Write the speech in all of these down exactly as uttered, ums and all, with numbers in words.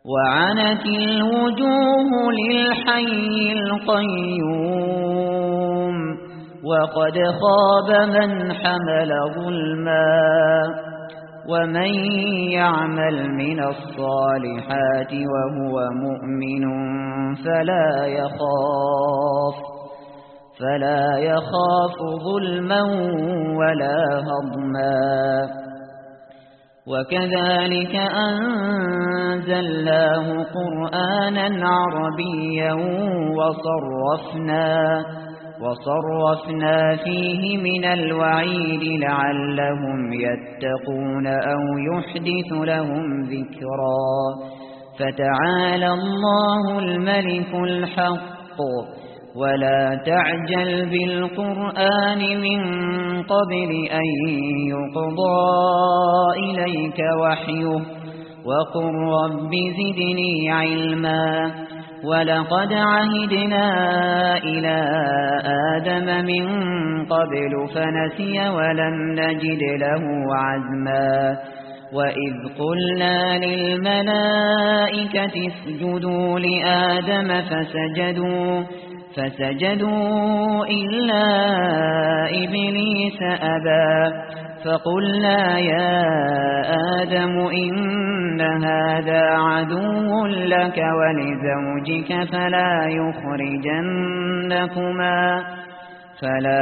وعنت الوجوه للحي القيوم وقد خاب من حمل ظلما ومن يعمل من الصالحات وهو مؤمن فلا يخاف فلا يخاف ظلما ولا هضما وكذلك أنزلناه قرآنا عربيا وصرفنا وصرفنا فيه من الوعيد لعلهم يتقون أو يحدث لهم ذكرا فتعالى الله الملك الحق ولا تعجل بالقرآن من قبل أن يقضى إليك وحيه وقل رب زدني علما ولقد عهدنا إلى آدم من قبل فنسي ولم نجد له عزما وإذ قلنا للملائكة اسجدوا لآدم فسجدوا فسجدوا إلا إبليس أبى فقلنا يا آدم إن هذا عدو لك ولزوجك فلا يخرجنكما فلا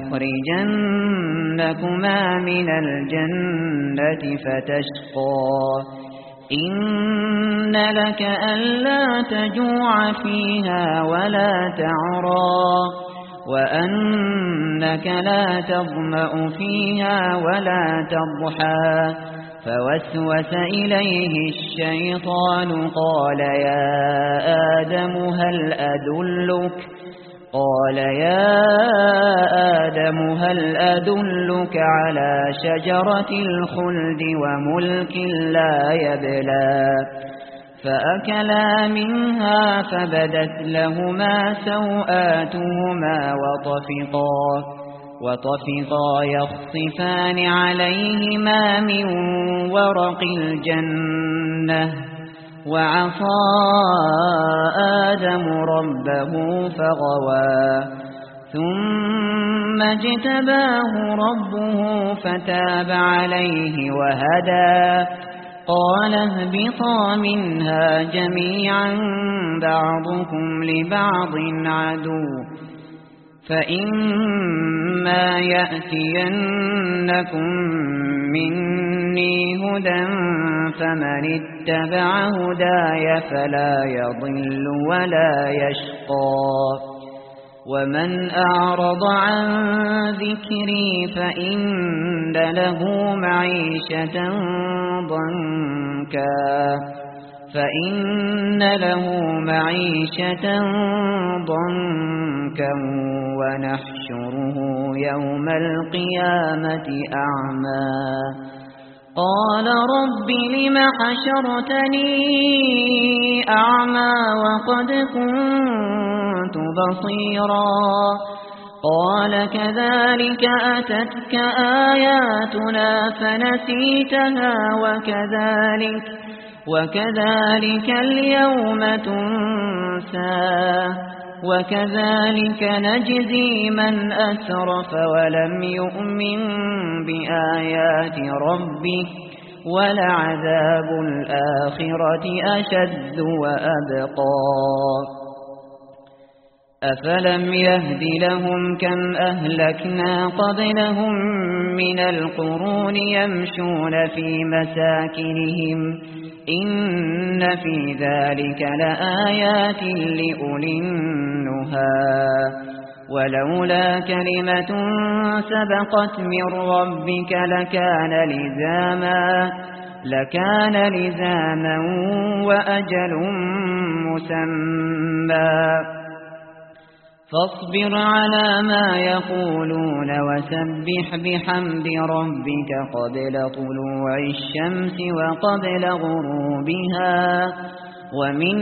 يخرجنكما من الجنة فتشقى إن لك ألا تجوع فيها ولا تعرى وأنك لا تظمأ فيها ولا تضحى فوسوس إليه الشيطان قال يا آدم هل أدلك قال يا آدم هل أدلك على شجرة الخلد وملك لا يبلى فأكلا منها فبدت لهما سوآتهما وطفقا وطفقا يخصفان عليهما من ورق الجنة وعصى آدم ربه فغوى ثم اجتباه ربه فتاب عليه وهدى قال اهبطا منها جميعا بعضكم لبعض عدو فإما يأتينكم مني هدى فمن اتبع هداي فلا يضل ولا يشقى ومن أعرض عن ذكري فإن له معيشة ضنكا فإن له معيشة ضنكا ونحشره يوم القيامة أعمى قال رب لم حشرتني أعمى وقد كنت بصيرا قال كذلك أتتك آياتنا فنسيتها وكذلك وكذلك اليوم تنسى وكذلك نجزي من أسرف ولم يؤمن بآيات ربه ولعذاب الآخرة أشد وأبقى أفلم يهد لهم كم أهلكنا قبلهم من القرون يمشون في مساكنهم إن في ذلك لآيات لأولي النهى ولولا كلمة سبقت من ربك لكان لزاما لكان لزاما وأجل مسمى فاصبر على ما يقولون وسبح بحمد ربك قبل طلوع الشمس وقبل غروبها ومن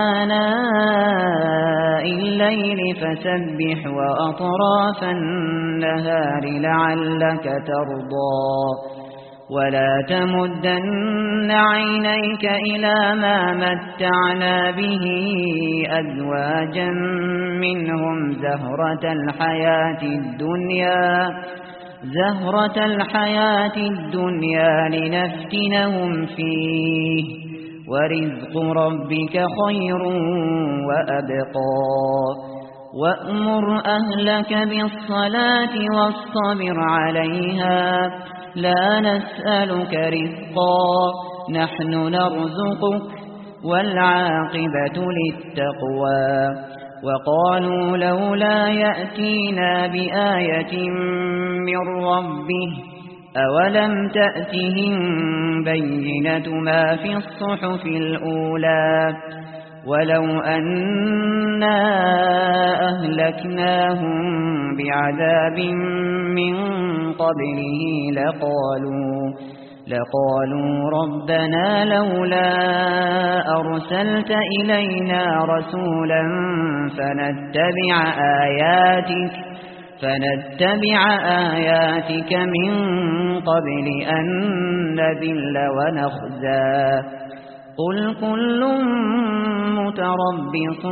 آناء الليل فسبح وأطراف النهار لعلك ترضى ولا تمدن عينيك إلى ما متعنا به أزواجا منهم زهرة الحياة الدنيا زهرة الحياة الدنيا لنفتنهم فيه ورزق ربك خير وأبقى وأمر أهلك بالصلاة واصطبر عليها لا نسألك رزقا نحن نرزقك والعاقبة للتقوى وقالوا لولا يأتينا بآية من ربه أولم تأتهم بينة ما في الصحف الأولى ولو أنا أهلكناهم بعذاب من قبله لقالوا لقالوا ربنا لولا أرسلت إلينا رسولا فنتبع آياتك فنتبع آياتك من قبل أن نذل ونخزى قل كل متربص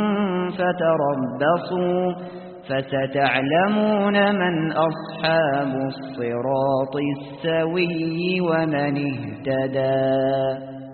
فتربصوا فستعلمون من أصحاب الصراط السوي ومن اهتدى.